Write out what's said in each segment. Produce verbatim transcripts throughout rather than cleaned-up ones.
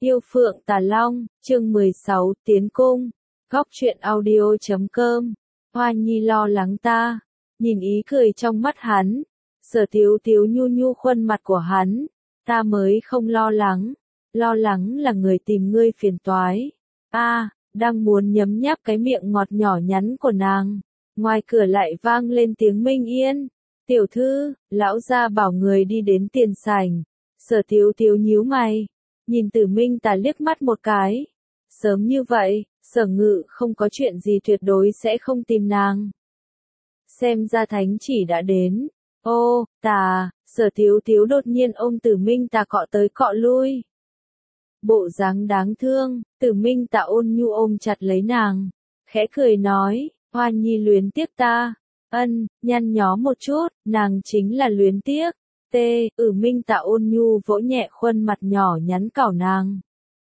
Yêu Phượng Tà Long, chương mười sáu, Tiến Cung, Góc truyện audio chấm com. Hoa Nhi lo lắng ta, nhìn ý cười trong mắt hắn, Sở Tiếu Tiếu nhu nhu khuôn mặt của hắn, ta mới không lo lắng, lo lắng là người tìm ngươi phiền toái. A, đang muốn nhấm nháp cái miệng ngọt nhỏ nhắn của nàng, ngoài cửa lại vang lên tiếng Minh Yên. Tiểu thư, lão gia bảo người đi đến tiền sảnh. Sở Tiếu Tiếu nhíu mày, nhìn Tử Minh Tà liếc mắt một cái. Sớm như vậy, Sở Ngự không có chuyện gì tuyệt đối sẽ không tìm nàng. Xem ra thánh chỉ đã đến. Ô, Tà, Sở Tiếu Tiếu đột nhiên ôm Tử Minh Tà cọ tới cọ lui. Bộ dáng đáng thương, Tử Minh Tà ôn nhu ôm chặt lấy nàng, khẽ cười nói, Hoa Nhi luyến tiếc ta. Ân, nhăn nhó một chút, nàng chính là luyến tiếc. T, ử Minh Tà ôn nhu vỗ nhẹ khuôn mặt nhỏ nhắn cảo nàng.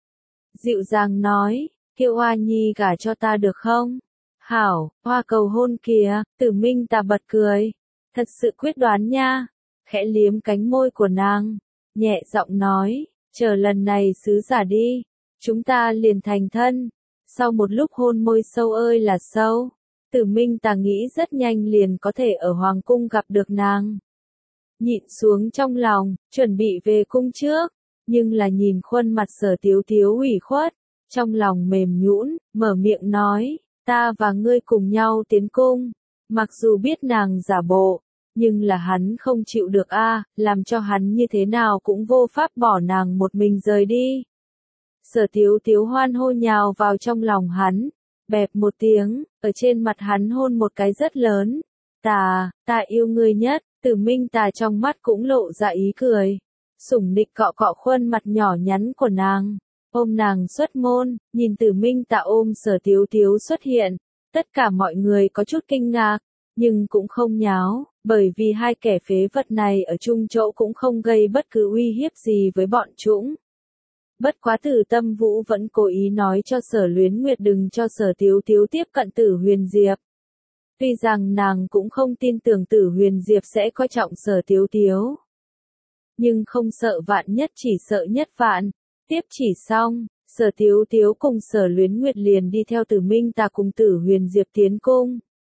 Dịu dàng nói, kêu Hoa Nhi gả cho ta được không? Hảo, hoa cầu hôn kìa, Tử Minh Tà bật cười. Thật sự quyết đoán nha. Khẽ liếm cánh môi của nàng, nhẹ giọng nói, chờ lần này sứ giả đi, chúng ta liền thành thân. Sau một lúc hôn môi sâu ơi là sâu, Tử Minh Tà nghĩ rất nhanh liền có thể ở Hoàng cung gặp được nàng. Nhịn xuống trong lòng, chuẩn bị về cung trước, nhưng là nhìn khuôn mặt Sở Tiếu Tiếu ủy khuất, trong lòng mềm nhũn, mở miệng nói, ta và ngươi cùng nhau tiến cung. Mặc dù biết nàng giả bộ, nhưng là hắn không chịu được a, làm cho hắn như thế nào cũng vô pháp bỏ nàng một mình rời đi. Sở Tiếu Tiếu hoan hô nhào vào trong lòng hắn, bẹp một tiếng, ở trên mặt hắn hôn một cái rất lớn. Tà, ta yêu ngươi nhất. Tử Minh Tà trong mắt cũng lộ ra ý cười, sủng nịnh cọ cọ khuôn mặt nhỏ nhắn của nàng, ôm nàng xuất môn. Nhìn Tử Minh Tà ôm Sở Tiếu Tiếu xuất hiện, tất cả mọi người có chút kinh ngạc, nhưng cũng không nháo, bởi vì hai kẻ phế vật này ở chung chỗ cũng không gây bất cứ uy hiếp gì với bọn chúng. Bất quá Tử Tâm Vũ vẫn cố ý nói cho Sở Luyến Nguyệt đừng cho Sở Tiếu Tiếu tiếp cận Tử Huyền Diệp. Tuy rằng nàng cũng không tin tưởng Tử Huyền Diệp sẽ coi trọng Sở Tiếu Tiếu, nhưng không sợ vạn nhất chỉ sợ nhất vạn. Tiếp chỉ xong, Sở Tiếu Tiếu cùng Sở Luyến Nguyệt liền đi theo Tử Minh Tà cùng Tử Huyền Diệp tiến cung.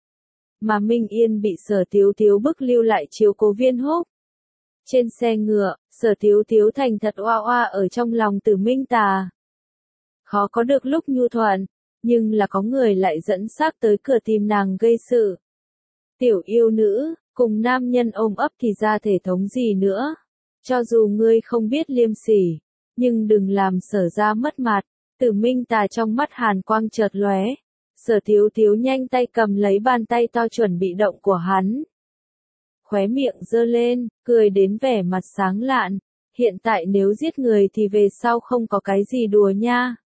Mà Minh Yên bị Sở Tiếu Tiếu bức lưu lại chiếu cố Viên Húc. Trên xe ngựa, Sở Tiếu Tiếu thành thật oa oa ở trong lòng Tử Minh Tà. Khó có được lúc nhu thuận, nhưng là có người lại dẫn xác tới cửa tìm nàng gây sự. Tiểu yêu nữ, cùng nam nhân ôm ấp thì ra thể thống gì nữa. Cho dù ngươi không biết liêm sỉ, nhưng đừng làm Sở ra mất mặt. Tử Minh Tà trong mắt hàn quang chợt lóe. Sở Tiếu Tiếu nhanh tay cầm lấy bàn tay to chuẩn bị động của hắn. Khóe miệng giơ lên, cười đến vẻ mặt sáng lạn. Hiện tại nếu giết người thì về sau không có cái gì đùa nha.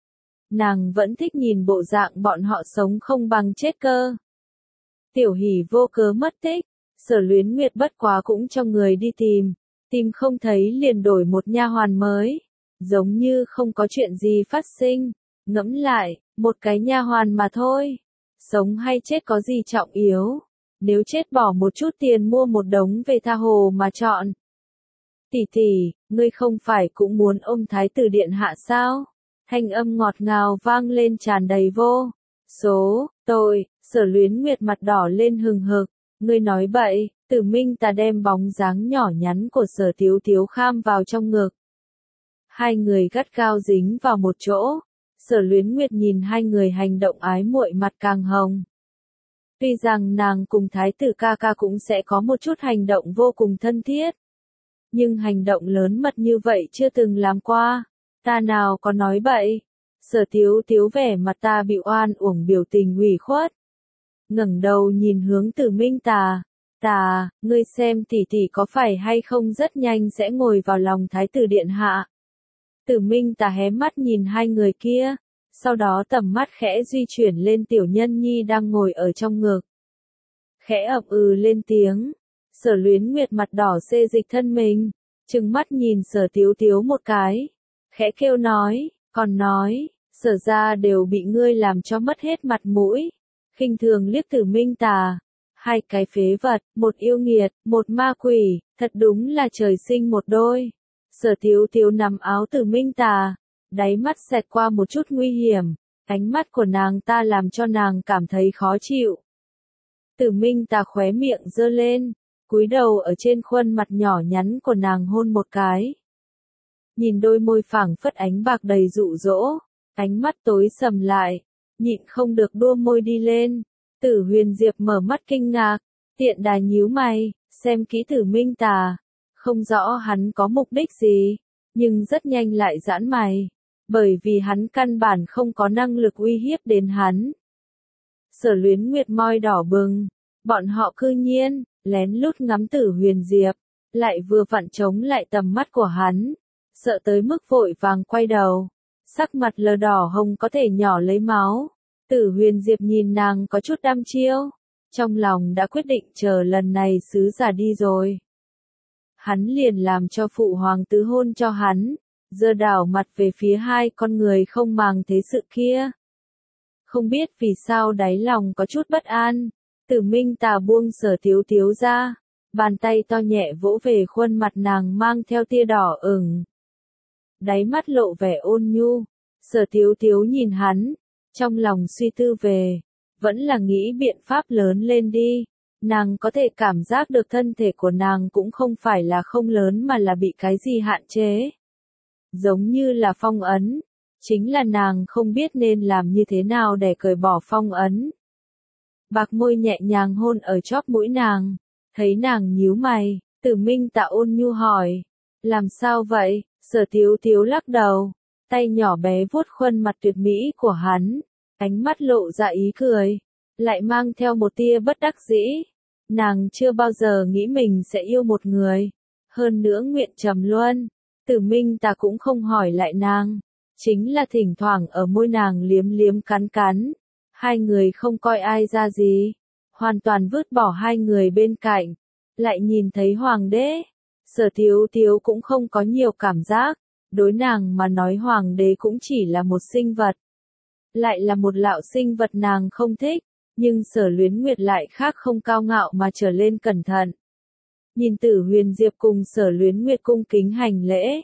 Nàng vẫn thích nhìn bộ dạng bọn họ sống không bằng chết cơ. Tiểu Hỷ vô cớ mất tích, Sở Luyến Nguyệt bất quá cũng cho người đi tìm, tìm không thấy liền đổi một nha hoàn mới, giống như không có chuyện gì phát sinh. Ngẫm lại, một cái nha hoàn mà thôi, sống hay chết có gì trọng yếu, nếu chết bỏ một chút tiền mua một đống về tha hồ mà chọn. Tỷ tỷ, ngươi không phải cũng muốn ôm Thái tử điện hạ sao? Thanh âm ngọt ngào vang lên tràn đầy vô số tội. Sở Luyến Nguyệt mặt đỏ lên hừng hực, ngươi nói bậy. Tử Minh Tà đem bóng dáng nhỏ nhắn của Sở Tiếu Tiếu kham vào trong ngực. Hai người gắt gao dính vào một chỗ. Sở Luyến Nguyệt nhìn hai người hành động ái muội mặt càng hồng. Tuy rằng nàng cùng Thái tử ca ca cũng sẽ có một chút hành động vô cùng thân thiết, nhưng hành động lớn mật như vậy chưa từng làm qua. Ta nào có nói bậy. Sở Tiếu Tiếu vẻ mặt ta bị oan uổng biểu tình ủy khuất. Ngẩng đầu nhìn hướng Tử Minh Tà. Tà, ngươi xem tỷ tỷ có phải hay không rất nhanh sẽ ngồi vào lòng Thái tử điện hạ. Tử Minh Tà hé mắt nhìn hai người kia, sau đó tầm mắt khẽ di chuyển lên Tiểu Nhân Nhi đang ngồi ở trong ngực. Khẽ ậm ừ lên tiếng. Sở Luyến Nguyệt mặt đỏ xê dịch thân mình, trừng mắt nhìn Sở Tiếu Tiếu một cái. Khẽ kêu nói, còn nói, Sở ra đều bị ngươi làm cho mất hết mặt mũi. Khinh thường liếc Tử Minh Tà. Hai cái phế vật, một yêu nghiệt, một ma quỷ, thật đúng là trời sinh một đôi. Sở Tiếu Tiếu nắm áo Tử Minh Tà, Đáy mắt xẹt qua một chút nguy hiểm, ánh mắt của nàng ta làm cho nàng cảm thấy khó chịu. Tử Minh Tà khóe miệng giơ lên, cúi đầu ở trên khuôn mặt nhỏ nhắn của nàng hôn một cái. Nhìn đôi môi phảng phất ánh bạc đầy dụ dỗ, ánh mắt tối sầm lại, nhịn không được đua môi đi lên. Tử Huyền Diệp mở mắt kinh ngạc, tiện đà nhíu mày, xem kỹ Tử Minh Tà, không rõ hắn có mục đích gì, nhưng rất nhanh lại giãn mày, bởi vì hắn căn bản không có năng lực uy hiếp đến hắn. Sở Luyến Nguyệt môi đỏ bừng, bọn họ cư nhiên lén lút ngắm Tử Huyền Diệp, lại vừa vặn chống lại tầm mắt của hắn, sợ tới mức vội vàng quay đầu, sắc mặt lờ đỏ hồng có thể nhỏ lấy máu. Tử Huyền Diệp nhìn nàng có chút đăm chiêu, trong lòng đã quyết định chờ lần này sứ giả đi rồi, hắn liền làm cho phụ hoàng tứ hôn cho hắn, giờ đảo mặt về phía hai con người không màng thế sự kia. Không biết vì sao đáy lòng có chút bất an, Tử Minh Tà buông Sở Tiếu Tiếu ra, bàn tay to nhẹ vỗ về khuôn mặt nàng mang theo tia đỏ ửng. Đáy mắt lộ vẻ ôn nhu, Sở Tiếu Tiếu nhìn hắn, trong lòng suy tư về, vẫn là nghĩ biện pháp lớn lên đi. Nàng có thể cảm giác được thân thể của nàng cũng không phải là không lớn mà là bị cái gì hạn chế. Giống như là phong ấn, chính là nàng không biết nên làm như thế nào để cởi bỏ phong ấn. Bạc môi nhẹ nhàng hôn ở chóp mũi nàng, thấy nàng nhíu mày, Tử Minh Tà ôn nhu hỏi, làm sao vậy? Sở Tiếu Tiếu lắc đầu, tay nhỏ bé vuốt khuôn mặt tuyệt mỹ của hắn, ánh mắt lộ ra ý cười, lại mang theo một tia bất đắc dĩ. Nàng chưa bao giờ nghĩ mình sẽ yêu một người, hơn nữa nguyện trầm luân. Tử Minh Tà cũng không hỏi lại nàng, chính là thỉnh thoảng ở môi nàng liếm liếm cắn cắn. Hai người không coi ai ra gì, hoàn toàn vứt bỏ hai người bên cạnh, lại nhìn thấy hoàng đế. Sở Tiếu Tiếu cũng không có nhiều cảm giác, đối nàng mà nói hoàng đế cũng chỉ là một sinh vật. Lại là một lão sinh vật nàng không thích, nhưng Sở Luyến Nguyệt lại khác, không cao ngạo mà trở lên cẩn thận. Nhìn Tử Huyền Diệp cùng Sở Luyến Nguyệt cung kính hành lễ.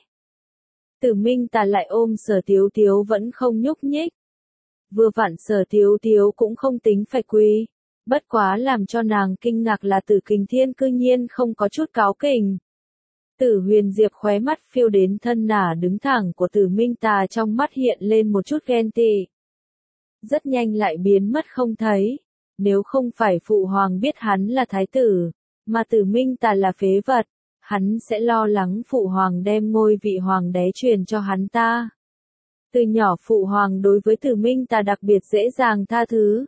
Tử Minh Tà lại ôm Sở Tiếu Tiếu vẫn không nhúc nhích. Vừa vặn Sở Tiếu Tiếu cũng không tính phải quỳ, bất quá làm cho nàng kinh ngạc là Tử Kình Thiên cư nhiên không có chút cáu kỉnh. Tử Huyền Diệp khóe mắt phiêu đến thân nả đứng thẳng của Tử Minh Tà, trong mắt hiện lên một chút ghen tị. Rất nhanh lại biến mất không thấy. Nếu không phải phụ hoàng biết hắn là thái tử, mà Tử Minh Tà là phế vật, hắn sẽ lo lắng phụ hoàng đem ngôi vị hoàng đế truyền cho hắn ta. Từ nhỏ phụ hoàng đối với Tử Minh Tà đặc biệt dễ dàng tha thứ,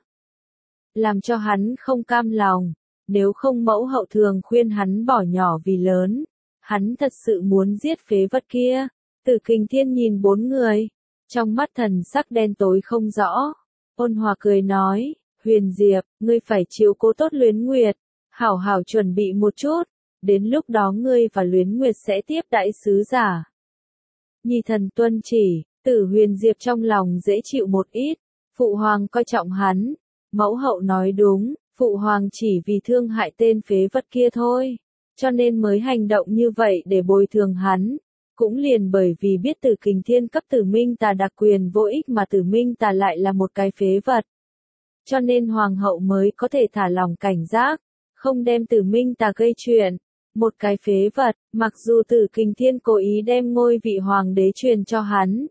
làm cho hắn không cam lòng, nếu không mẫu hậu thường khuyên hắn bỏ nhỏ vì lớn, hắn thật sự muốn giết phế vật kia. Tử Kình Thiên nhìn bốn người, trong mắt thần sắc đen tối không rõ, ôn hòa cười nói, Huyền Diệp, ngươi phải chiếu cố tốt Luyến Nguyệt, hảo hảo chuẩn bị một chút, đến lúc đó ngươi và Luyến Nguyệt sẽ tiếp đãi sứ giả. Nhi thần tuân chỉ. Tử Huyền Diệp trong lòng dễ chịu một ít, phụ hoàng coi trọng hắn, mẫu hậu nói đúng, phụ hoàng chỉ vì thương hại tên phế vật kia thôi, cho nên mới hành động như vậy để bồi thường hắn, cũng liền bởi vì biết Tử Kình Thiên cấp Tử Minh Tà đặc quyền vô ích mà Tử Minh Tà lại là một cái phế vật. Cho nên hoàng hậu mới có thể thả lòng cảnh giác, không đem Tử Minh Tà gây chuyện. Một cái phế vật, mặc dù Tử Kình Thiên cố ý đem ngôi vị hoàng đế truyền cho hắn,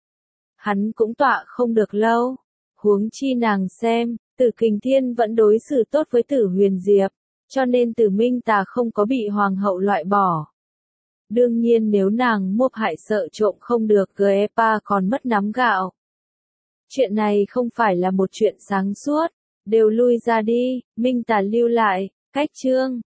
hắn cũng tọa không được lâu. Huống chi nàng xem, Tử Kình Thiên vẫn đối xử tốt với Tử Huyền Diệp, cho nên Tử Minh Tà không có bị hoàng hậu loại bỏ. Đương nhiên nếu nàng mưu hại sợ trộm không được gê pa còn mất nắm gạo. Chuyện này không phải là một chuyện sáng suốt, đều lui ra đi, Minh Tà lưu lại, cách chương.